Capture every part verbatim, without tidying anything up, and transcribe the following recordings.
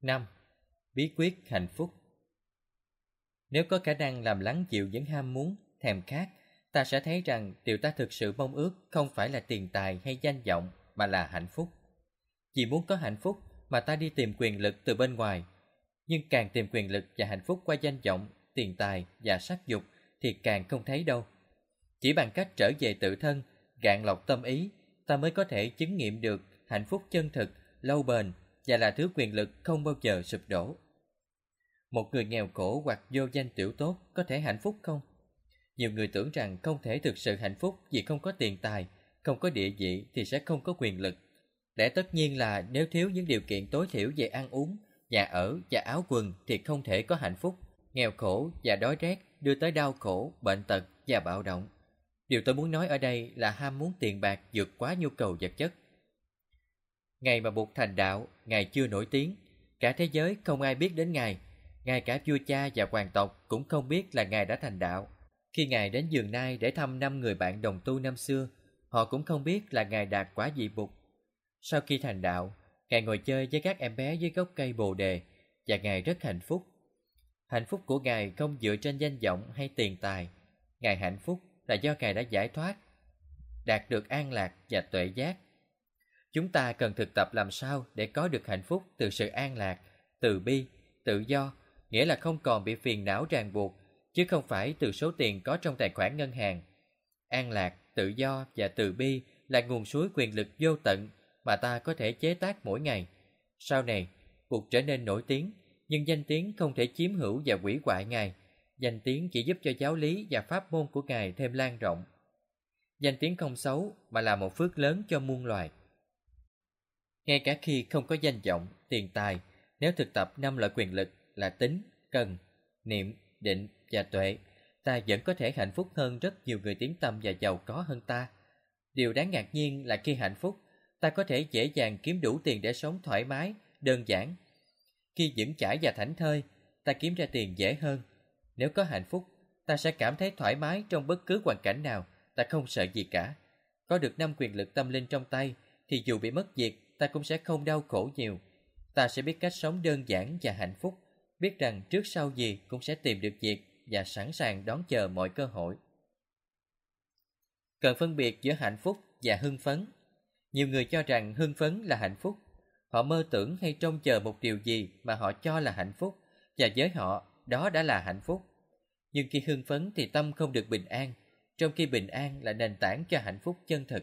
năm. Bí quyết hạnh phúc. Nếu có khả năng làm lắng dịu những ham muốn, thèm khát, ta sẽ thấy rằng điều ta thực sự mong ước không phải là tiền tài hay danh vọng, mà là hạnh phúc. Vì muốn có hạnh phúc mà ta đi tìm quyền lực từ bên ngoài, nhưng càng tìm quyền lực và hạnh phúc qua danh vọng, tiền tài và sắc dục thì càng không thấy đâu. Chỉ bằng cách trở về tự thân, gạn lọc tâm ý, ta mới có thể chứng nghiệm được hạnh phúc chân thực, lâu bền và là thứ quyền lực không bao giờ sụp đổ. Một người nghèo khổ hoặc vô danh tiểu tốt có thể hạnh phúc không? Nhiều người tưởng rằng không thể thực sự hạnh phúc vì không có tiền tài, không có địa vị thì sẽ không có quyền lực. Lẽ tất nhiên là nếu thiếu những điều kiện tối thiểu về ăn uống, nhà ở và áo quần thì không thể có hạnh phúc. Nghèo khổ và đói rét đưa tới đau khổ, bệnh tật và bạo động. Điều tôi muốn nói ở đây là ham muốn tiền bạc vượt quá nhu cầu vật chất. Ngày mà Bụt thành đạo, Ngài chưa nổi tiếng. Cả thế giới không ai biết đến Ngài. Ngay cả vua cha và hoàng tộc cũng không biết là Ngài đã thành đạo. Khi Ngài đến Vườn Nai để thăm năm người bạn đồng tu năm xưa, họ cũng không biết là Ngài đạt quả vị Bụt. Sau khi thành đạo, Ngài ngồi chơi với các em bé dưới gốc cây bồ đề và Ngài rất hạnh phúc. Hạnh phúc của Ngài không dựa trên danh vọng hay tiền tài. Ngài hạnh phúc là do Ngài đã giải thoát, đạt được an lạc và tuệ giác. Chúng ta cần thực tập làm sao để có được hạnh phúc từ sự an lạc, từ bi, tự do, nghĩa là không còn bị phiền não ràng buộc, chứ không phải từ số tiền có trong tài khoản ngân hàng. An lạc, tự do và từ bi là nguồn suối quyền lực vô tận mà ta có thể chế tác mỗi ngày. Sau này, Bụt trở nên nổi tiếng, nhưng danh tiếng không thể chiếm hữu và hủy hoại Ngài. Danh tiếng chỉ giúp cho giáo lý và pháp môn của Ngài thêm lan rộng. Danh tiếng không xấu mà là một phước lớn cho muôn loài. Ngay cả khi không có danh vọng, tiền tài, nếu thực tập năm loại quyền lực là tính, cần, niệm, định và tuệ, ta vẫn có thể hạnh phúc hơn rất nhiều người tiếng tăm và giàu có hơn ta. Điều đáng ngạc nhiên là khi hạnh phúc, ta có thể dễ dàng kiếm đủ tiền để sống thoải mái, đơn giản. Khi vững chãi và thảnh thơi, ta kiếm ra tiền dễ hơn. Nếu có hạnh phúc, ta sẽ cảm thấy thoải mái trong bất cứ hoàn cảnh nào, ta không sợ gì cả. Có được năm quyền lực tâm linh trong tay, thì dù bị mất việc, ta cũng sẽ không đau khổ nhiều. Ta sẽ biết cách sống đơn giản và hạnh phúc, biết rằng trước sau gì cũng sẽ tìm được việc và sẵn sàng đón chờ mọi cơ hội. Cần phân biệt giữa hạnh phúc và hưng phấn. Nhiều người cho rằng hưng phấn là hạnh phúc. Họ mơ tưởng hay trông chờ một điều gì mà họ cho là hạnh phúc, và với họ, đó đã là hạnh phúc. Nhưng khi hưng phấn thì tâm không được bình an, trong khi bình an là nền tảng cho hạnh phúc chân thực.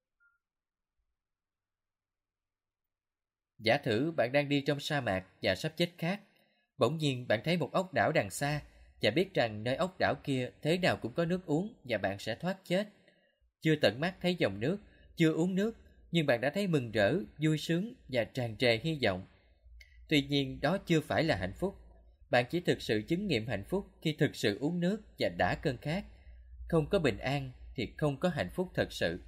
Giả thử bạn đang đi trong sa mạc và sắp chết khát. Bỗng nhiên bạn thấy một ốc đảo đằng xa và biết rằng nơi ốc đảo kia thế nào cũng có nước uống và bạn sẽ thoát chết. Chưa tận mắt thấy dòng nước, chưa uống nước, nhưng bạn đã thấy mừng rỡ, vui sướng và tràn trề hy vọng. Tuy nhiên đó chưa phải là hạnh phúc. Bạn chỉ thực sự chứng nghiệm hạnh phúc khi thực sự uống nước và đã cơn khát. Không có bình an thì không có hạnh phúc thật sự.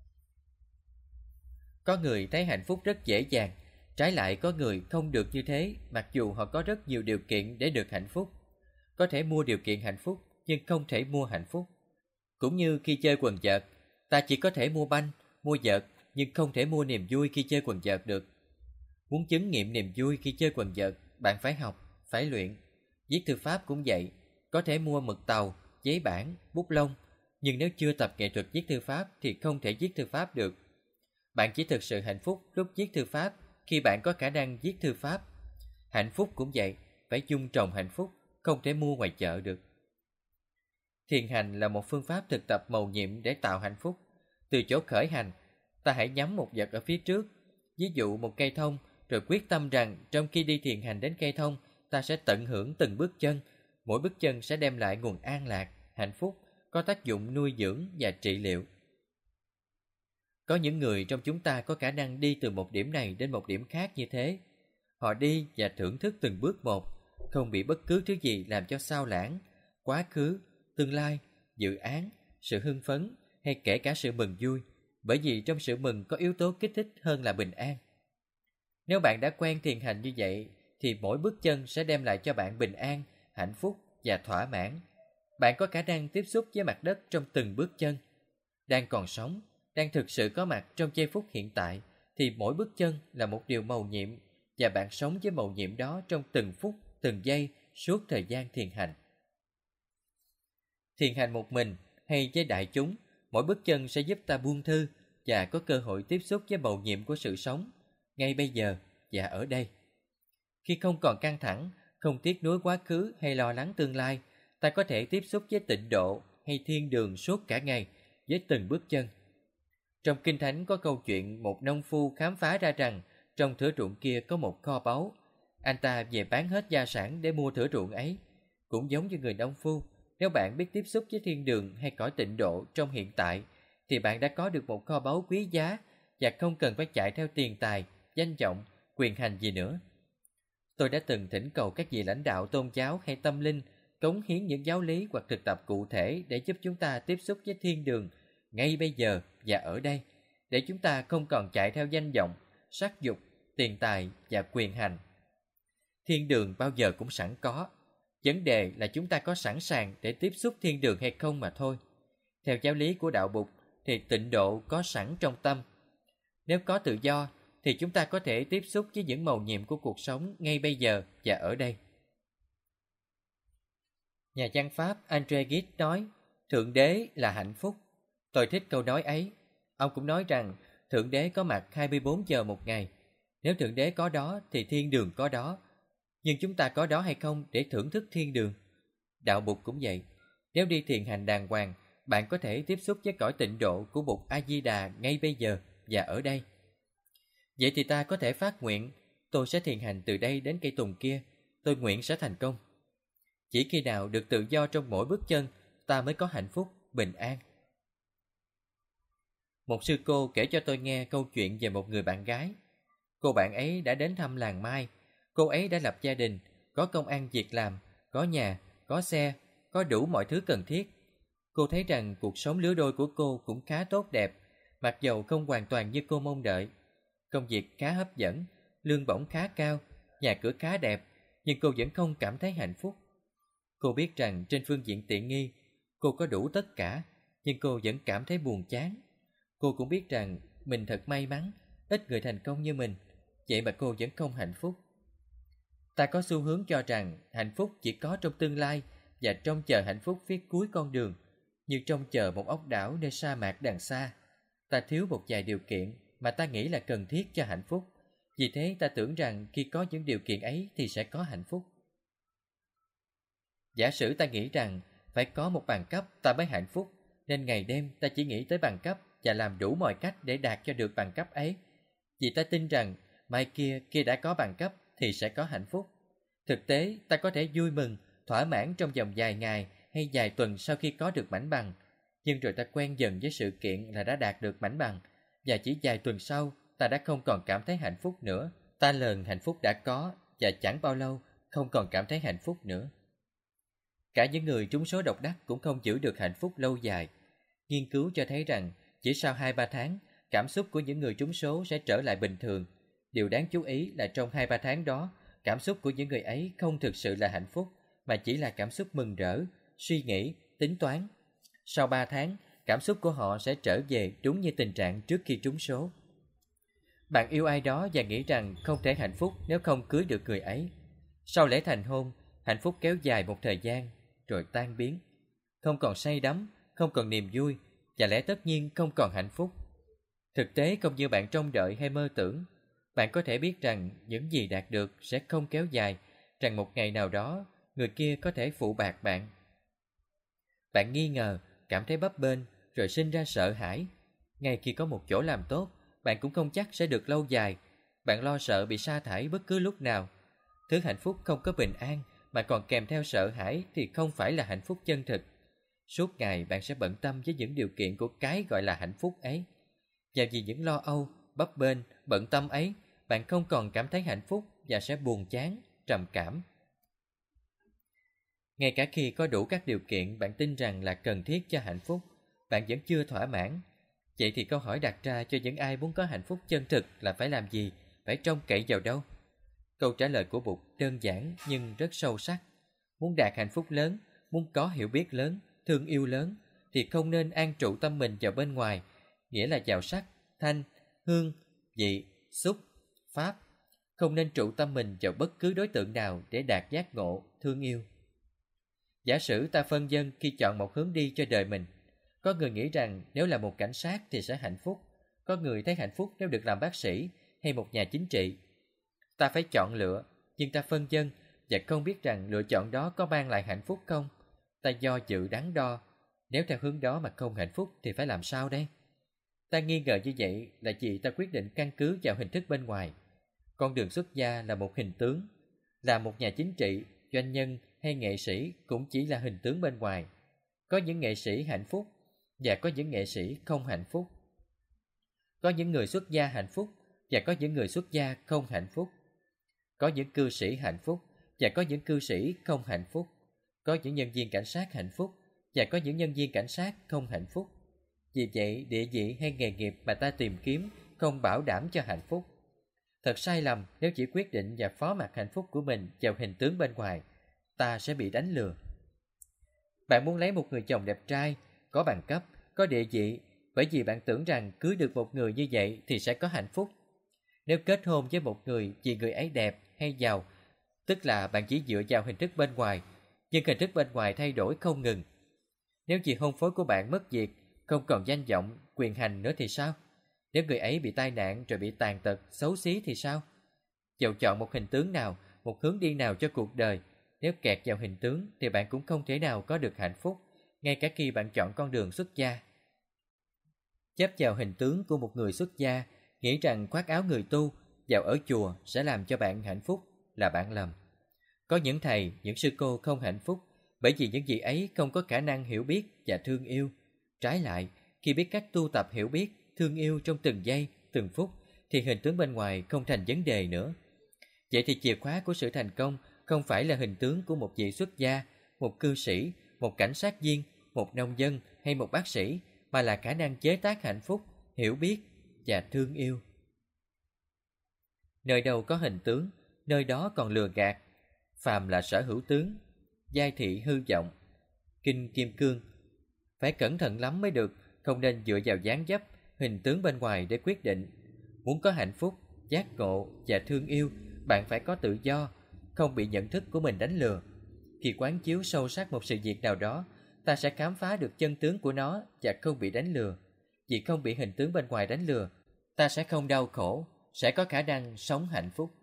Có người thấy hạnh phúc rất dễ dàng, trái lại có người không được như thế mặc dù họ có rất nhiều điều kiện để được hạnh phúc. Có thể mua điều kiện hạnh phúc nhưng không thể mua hạnh phúc. Cũng như khi chơi quần vợt, ta chỉ có thể mua banh, mua vợt nhưng không thể mua niềm vui khi chơi quần vợt được. Muốn chứng nghiệm niềm vui khi chơi quần vợt, bạn phải học, phải luyện. Viết thư pháp cũng vậy, có thể mua mực tàu, giấy bản, bút lông, nhưng nếu chưa tập nghệ thuật viết thư pháp thì không thể viết thư pháp được. Bạn chỉ thực sự hạnh phúc lúc viết thư pháp khi bạn có khả năng viết thư pháp. Hạnh phúc cũng vậy, phải dung trồng hạnh phúc, không thể mua ngoài chợ được. Thiền hành là một phương pháp thực tập mầu nhiệm để tạo hạnh phúc. Từ chỗ khởi hành, ta hãy nhắm một vật ở phía trước, ví dụ một cây thông, rồi quyết tâm rằng trong khi đi thiền hành đến cây thông, ta sẽ tận hưởng từng bước chân. Mỗi bước chân sẽ đem lại nguồn an lạc, hạnh phúc, có tác dụng nuôi dưỡng và trị liệu. Có những người trong chúng ta có khả năng đi từ một điểm này đến một điểm khác như thế. Họ đi và thưởng thức từng bước một, không bị bất cứ thứ gì làm cho sao lãng, quá khứ, tương lai, dự án, sự hưng phấn hay kể cả sự mừng vui, bởi vì trong sự mừng có yếu tố kích thích hơn là bình an. Nếu bạn đã quen thiền hành như vậy, thì mỗi bước chân sẽ đem lại cho bạn bình an, hạnh phúc và thỏa mãn. Bạn có khả năng tiếp xúc với mặt đất trong từng bước chân. Đang còn sống, đang thực sự có mặt trong giây phút hiện tại, thì mỗi bước chân là một điều mầu nhiệm, và bạn sống với mầu nhiệm đó trong từng phút, từng giây suốt thời gian thiền hành. Thiền hành một mình hay với đại chúng, mỗi bước chân sẽ giúp ta buông thư và có cơ hội tiếp xúc với mầu nhiệm của sự sống, ngay bây giờ và ở đây. Khi không còn căng thẳng, không tiếc nuối quá khứ hay lo lắng tương lai, ta có thể tiếp xúc với tịnh độ hay thiên đường suốt cả ngày với từng bước chân. Trong Kinh Thánh có câu chuyện một nông phu khám phá ra rằng trong thửa ruộng kia có một kho báu. Anh ta về bán hết gia sản để mua thửa ruộng ấy. Cũng giống như người nông phu, nếu bạn biết tiếp xúc với thiên đường hay cõi tịnh độ trong hiện tại, thì bạn đã có được một kho báu quý giá và không cần phải chạy theo tiền tài, danh vọng, quyền hành gì nữa. Tôi đã từng thỉnh cầu các vị lãnh đạo tôn giáo hay tâm linh cống hiến những giáo lý hoặc thực tập cụ thể để giúp chúng ta tiếp xúc với thiên đường ngay bây giờ và ở đây, để chúng ta không còn chạy theo danh vọng, sắc dục, tiền tài và quyền hành. Thiên đường bao giờ cũng sẵn có. Vấn đề là chúng ta có sẵn sàng để tiếp xúc thiên đường hay không mà thôi. Theo giáo lý của đạo Bụt thì tịnh độ có sẵn trong tâm. Nếu có tự do thì chúng ta có thể tiếp xúc với những mầu nhiệm của cuộc sống ngay bây giờ và ở đây. Nhà văn Pháp André Gide nói, Thượng Đế là hạnh phúc. Tôi thích câu nói ấy. Ông cũng nói rằng Thượng Đế có mặt hai mươi bốn giờ một ngày. Nếu Thượng Đế có đó thì thiên đường có đó. Nhưng chúng ta có đó hay không để thưởng thức thiên đường? Đạo Bụt cũng vậy. Nếu đi thiền hành đàng hoàng, bạn có thể tiếp xúc với cõi tịnh độ của Bụt A-di-đà ngay bây giờ và ở đây. Vậy thì ta có thể phát nguyện, tôi sẽ thiền hành từ đây đến cây tùng kia, tôi nguyện sẽ thành công. Chỉ khi nào được tự do trong mỗi bước chân, ta mới có hạnh phúc, bình an. Một sư cô kể cho tôi nghe câu chuyện về một người bạn gái. Cô bạn ấy đã đến thăm làng Mai. Cô ấy đã lập gia đình, có công ăn việc làm, có nhà, có xe, có đủ mọi thứ cần thiết. Cô thấy rằng cuộc sống lứa đôi của cô cũng khá tốt đẹp, mặc dầu không hoàn toàn như cô mong đợi. Công việc khá hấp dẫn, lương bổng khá cao, nhà cửa khá đẹp, nhưng cô vẫn không cảm thấy hạnh phúc. Cô biết rằng trên phương diện tiện nghi, cô có đủ tất cả, nhưng cô vẫn cảm thấy buồn chán. Cô cũng biết rằng mình thật may mắn, ít người thành công như mình, vậy mà cô vẫn không hạnh phúc. Ta có xu hướng cho rằng hạnh phúc chỉ có trong tương lai và trông chờ hạnh phúc phía cuối con đường, như trông chờ một ốc đảo nơi sa mạc đằng xa. Ta thiếu một vài điều kiện mà ta nghĩ là cần thiết cho hạnh phúc. Vì thế ta tưởng rằng khi có những điều kiện ấy thì sẽ có hạnh phúc. Giả sử ta nghĩ rằng phải có một bằng cấp ta mới hạnh phúc, nên ngày đêm ta chỉ nghĩ tới bằng cấp và làm đủ mọi cách để đạt cho được bằng cấp ấy. Vì ta tin rằng mai kia khi đã có bằng cấp thì sẽ có hạnh phúc. Thực tế ta có thể vui mừng, thỏa mãn trong vòng vài ngày hay vài tuần sau khi có được mảnh bằng. Nhưng rồi ta quen dần với sự kiện là đã đạt được mảnh bằng, và chỉ vài tuần sau ta đã không còn cảm thấy hạnh phúc nữa. Ta lờn hạnh phúc đã có và chẳng bao lâu không còn cảm thấy hạnh phúc nữa. Cả những người trúng số độc đắc cũng không giữ được hạnh phúc lâu dài. Nghiên cứu cho thấy rằng chỉ sau hai ba tháng, cảm xúc của những người trúng số sẽ trở lại bình thường. Điều đáng chú ý là trong hai ba tháng đó, cảm xúc của những người ấy không thực sự là hạnh phúc, mà chỉ là cảm xúc mừng rỡ, suy nghĩ, tính toán. Sau ba tháng, cảm xúc của họ sẽ trở về đúng như tình trạng trước khi trúng số. Bạn yêu ai đó và nghĩ rằng không thể hạnh phúc nếu không cưới được người ấy. Sau lễ thành hôn, hạnh phúc kéo dài một thời gian, rồi tan biến. Không còn say đắm, không còn niềm vui, và lẽ tất nhiên không còn hạnh phúc. Thực tế không như bạn trông đợi hay mơ tưởng. Bạn có thể biết rằng những gì đạt được sẽ không kéo dài, rằng một ngày nào đó người kia có thể phụ bạc bạn. Bạn nghi ngờ, cảm thấy bấp bênh, rồi sinh ra sợ hãi. Ngay khi có một chỗ làm tốt, bạn cũng không chắc sẽ được lâu dài. Bạn lo sợ bị sa thải bất cứ lúc nào. Thứ hạnh phúc không có bình an mà còn kèm theo sợ hãi thì không phải là hạnh phúc chân thực. Suốt ngày bạn sẽ bận tâm với những điều kiện của cái gọi là hạnh phúc ấy. Và vì những lo âu, bấp bênh, bận tâm ấy, bạn không còn cảm thấy hạnh phúc và sẽ buồn chán, trầm cảm. Ngay cả khi có đủ các điều kiện bạn tin rằng là cần thiết cho hạnh phúc, bạn vẫn chưa thỏa mãn. Vậy thì câu hỏi đặt ra cho những ai muốn có hạnh phúc chân thực là phải làm gì, phải trông cậy vào đâu? Câu trả lời của Bụt đơn giản nhưng rất sâu sắc. Muốn đạt hạnh phúc lớn, muốn có hiểu biết lớn, thương yêu lớn, thì không nên an trụ tâm mình vào bên ngoài, nghĩa là vào sắc, thanh, hương, vị, xúc, pháp. không nên trụ tâm mình vào bất cứ đối tượng nào để đạt giác ngộ, thương yêu. Giả sử ta phân vân khi chọn một hướng đi cho đời mình. Có người nghĩ rằng nếu là một cảnh sát thì sẽ hạnh phúc. Có người thấy hạnh phúc nếu được làm bác sĩ hay một nhà chính trị. Ta phải chọn lựa, nhưng ta phân vân và không biết rằng lựa chọn đó có mang lại hạnh phúc không. Ta do dự đắn đo. Nếu theo hướng đó mà không hạnh phúc thì phải làm sao đây? Ta nghi ngờ như vậy là vì ta quyết định căn cứ vào hình thức bên ngoài. Con đường xuất gia là một hình tướng. Là một nhà chính trị, doanh nhân hay nghệ sĩ cũng chỉ là hình tướng bên ngoài. Có những nghệ sĩ hạnh phúc và có những nghệ sĩ không hạnh phúc. Có những người xuất gia hạnh phúc và có những người xuất gia không hạnh phúc. Có những cư sĩ hạnh phúc và có những cư sĩ không hạnh phúc. Có những nhân viên cảnh sát hạnh phúc và có những nhân viên cảnh sát không hạnh phúc. Vì vậy, địa vị hay nghề nghiệp mà ta tìm kiếm không bảo đảm cho hạnh phúc. Thật sai lầm nếu chỉ quyết định và phó mặc hạnh phúc của mình vào hình tướng bên ngoài. Ta sẽ bị đánh lừa. Bạn muốn lấy một người chồng đẹp trai, có bằng cấp, có địa vị, bởi vì bạn tưởng rằng cưới được một người như vậy thì sẽ có hạnh phúc. Nếu kết hôn với một người vì người ấy đẹp hay giàu, tức là bạn chỉ dựa vào hình thức bên ngoài, nhưng hình thức bên ngoài thay đổi không ngừng. Nếu vì hôn phối của bạn mất việc, không còn danh vọng, quyền hành nữa thì sao? Nếu người ấy bị tai nạn rồi bị tàn tật, xấu xí thì sao? Dẫu chọn một hình tướng nào, một hướng đi nào cho cuộc đời, nếu kẹt vào hình tướng thì bạn cũng không thể nào có được hạnh phúc, ngay cả khi bạn chọn con đường xuất gia. Chấp vào hình tướng của một người xuất gia, nghĩ rằng khoác áo người tu, vào ở chùa sẽ làm cho bạn hạnh phúc là bạn lầm. Có những thầy, những sư cô không hạnh phúc bởi vì những vị ấy không có khả năng hiểu biết và thương yêu. Trái lại, khi biết cách tu tập hiểu biết, thương yêu trong từng giây, từng phút, thì hình tướng bên ngoài không thành vấn đề nữa. Vậy thì chìa khóa của sự thành công không phải là hình tướng của một vị xuất gia, một cư sĩ, một cảnh sát viên, một nông dân hay một bác sĩ, mà là khả năng chế tác hạnh phúc, hiểu biết và thương yêu. Nơi đâu có hình tướng, nơi đó còn lừa gạt. Phàm là sở hữu tướng, giai thị hư vọng. Kinh Kim Cương. Phải cẩn thận lắm mới được, không nên dựa vào dáng dấp, hình tướng bên ngoài để quyết định. Muốn có hạnh phúc, giác ngộ và thương yêu, bạn phải có tự do, không bị nhận thức của mình đánh lừa. Khi quán chiếu sâu sắc một sự việc nào đó, ta sẽ khám phá được chân tướng của nó và không bị đánh lừa. Vì không bị hình tướng bên ngoài đánh lừa, ta sẽ không đau khổ, sẽ có khả năng sống hạnh phúc.